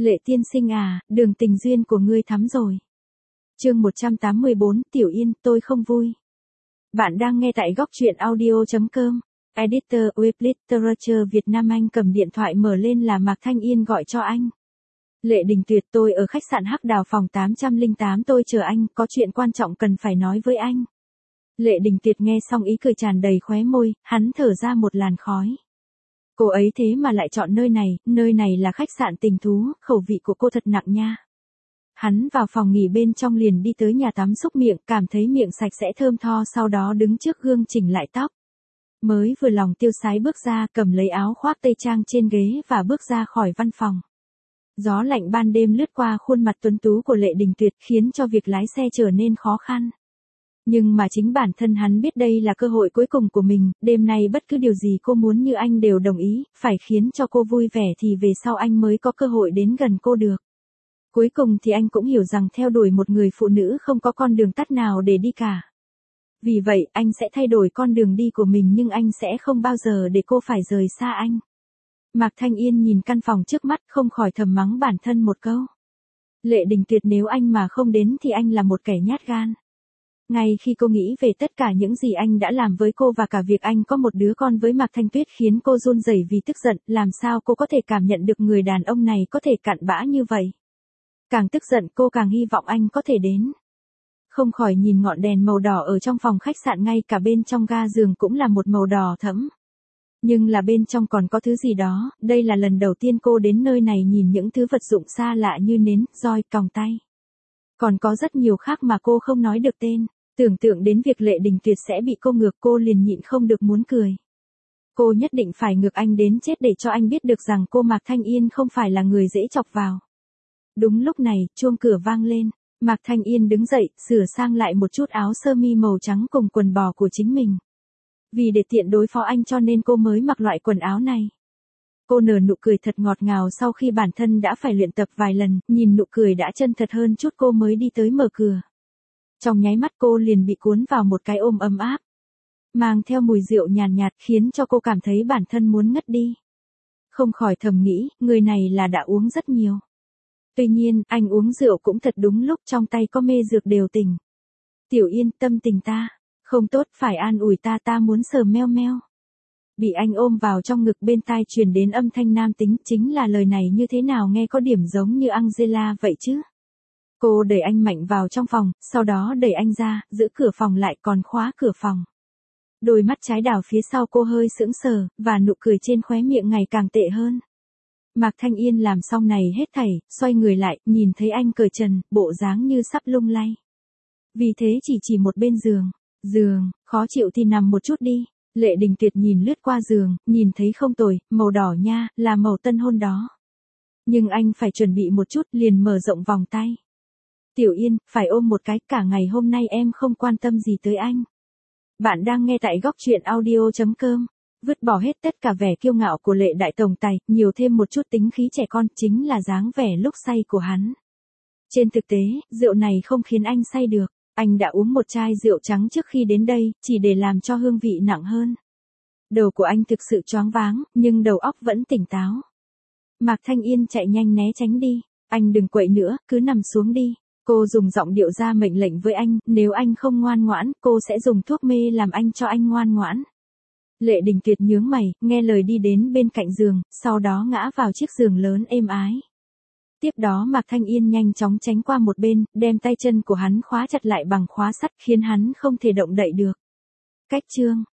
Lệ tiên sinh à, đường tình duyên của ngươi thắm rồi. Chương 184, Tiểu Yên, tôi không vui. Bạn đang nghe tại góc truyện audio.com. Editor Web Literature Việt Nam. Anh cầm điện thoại mở lên là Mạc Thanh Yên gọi cho anh. Lệ Đình Tuyệt, tôi ở khách sạn Hắc Đào phòng 808, tôi chờ anh, có chuyện quan trọng cần phải nói với anh. Lệ Đình Tuyệt nghe xong ý cười tràn đầy khóe môi, hắn thở ra một làn khói. Cô ấy thế mà lại chọn nơi này là khách sạn tình thú, khẩu vị của cô thật nặng nha. Hắn vào phòng nghỉ bên trong liền đi tới nhà tắm xúc miệng, cảm thấy miệng sạch sẽ thơm tho, sau đó đứng trước gương chỉnh lại tóc. Mới vừa lòng tiêu sái bước ra, cầm lấy áo khoác tây trang trên ghế và bước ra khỏi văn phòng. Gió lạnh ban đêm lướt qua khuôn mặt tuấn tú của Lệ Đình Tuyệt khiến cho việc lái xe trở nên khó khăn. Nhưng mà chính bản thân hắn biết đây là cơ hội cuối cùng của mình, đêm nay bất cứ điều gì cô muốn như anh đều đồng ý, phải khiến cho cô vui vẻ thì về sau anh mới có cơ hội đến gần cô được. Cuối cùng thì anh cũng hiểu rằng theo đuổi một người phụ nữ không có con đường tắt nào để đi cả. Vì vậy, anh sẽ thay đổi con đường đi của mình nhưng anh sẽ không bao giờ để cô phải rời xa anh. Mạc Thanh Yên nhìn căn phòng trước mắt không khỏi thầm mắng bản thân một câu. Lệ Đình Tuyệt, nếu anh mà không đến thì anh là một kẻ nhát gan. Ngay khi cô nghĩ về tất cả những gì anh đã làm với cô và cả việc anh có một đứa con với Mạc Thanh Tuyết khiến cô run rẩy vì tức giận, làm sao cô có thể cảm nhận được người đàn ông này có thể cặn bã như vậy. Càng tức giận cô càng hy vọng anh có thể đến. Không khỏi nhìn ngọn đèn màu đỏ ở trong phòng khách sạn, ngay cả bên trong ga giường cũng là một màu đỏ thẫm. Nhưng là bên trong còn có thứ gì đó, đây là lần đầu tiên cô đến nơi này nhìn những thứ vật dụng xa lạ như nến, roi, còng tay. Còn có rất nhiều khác mà cô không nói được tên. Tưởng tượng đến việc Lệ Đình Tuyệt sẽ bị cô ngược, cô liền nhịn không được muốn cười. Cô nhất định phải ngược anh đến chết để cho anh biết được rằng cô Mạc Thanh Yên không phải là người dễ chọc vào. Đúng lúc này, chuông cửa vang lên. Mạc Thanh Yên đứng dậy, sửa sang lại một chút áo sơ mi màu trắng cùng quần bò của chính mình. Vì để tiện đối phó anh cho nên cô mới mặc loại quần áo này. Cô nở nụ cười thật ngọt ngào sau khi bản thân đã phải luyện tập vài lần, nhìn nụ cười đã chân thật hơn chút cô mới đi tới mở cửa. Trong nháy mắt cô liền bị cuốn vào một cái ôm ấm áp. Mang theo mùi rượu nhàn nhạt khiến cho cô cảm thấy bản thân muốn ngất đi. Không khỏi thầm nghĩ, người này là đã uống rất nhiều. Tuy nhiên, anh uống rượu cũng thật đúng lúc, trong tay có mê dược đều tỉnh. Tiểu Yên, tâm tình ta không tốt, phải an ủi ta muốn sờ meo meo. Bị anh ôm vào trong ngực, bên tai truyền đến âm thanh nam tính, chính là lời này như thế nào nghe có điểm giống như Angela vậy chứ. Cô đẩy anh mạnh vào trong phòng, sau đó đẩy anh ra, giữ cửa phòng lại còn khóa cửa phòng. Đôi mắt trái đảo phía sau cô hơi sững sờ, và nụ cười trên khóe miệng ngày càng tệ hơn. Mạc Thanh Yên làm xong này hết thảy, xoay người lại, nhìn thấy anh cởi trần, bộ dáng như sắp lung lay. Vì thế chỉ một bên giường, khó chịu thì nằm một chút đi. Lệ Đình Tuyệt nhìn lướt qua giường, nhìn thấy không tồi, màu đỏ nha, là màu tân hôn đó. Nhưng anh phải chuẩn bị một chút, liền mở rộng vòng tay. Tiểu Yên, phải ôm một cái, cả ngày hôm nay em không quan tâm gì tới anh. Bạn đang nghe tại góc truyện audio.com. Vứt bỏ hết tất cả vẻ kiêu ngạo của Lệ đại tổng tài, nhiều thêm một chút tính khí trẻ con, chính là dáng vẻ lúc say của hắn. Trên thực tế, rượu này không khiến anh say được. Anh đã uống một chai rượu trắng trước khi đến đây, chỉ để làm cho hương vị nặng hơn. Đầu của anh thực sự choáng váng, nhưng đầu óc vẫn tỉnh táo. Mạc Thanh Yên chạy nhanh né tránh đi. Anh đừng quậy nữa, cứ nằm xuống đi. Cô dùng giọng điệu ra mệnh lệnh với anh, nếu anh không ngoan ngoãn, cô sẽ dùng thuốc mê làm anh cho anh ngoan ngoãn. Lệ Đình Tuyệt nhướng mày, nghe lời đi đến bên cạnh giường, sau đó ngã vào chiếc giường lớn êm ái. Tiếp đó Mạc Thanh Yên nhanh chóng tránh qua một bên, đem tay chân của hắn khóa chặt lại bằng khóa sắt khiến hắn không thể động đậy được. Cách chương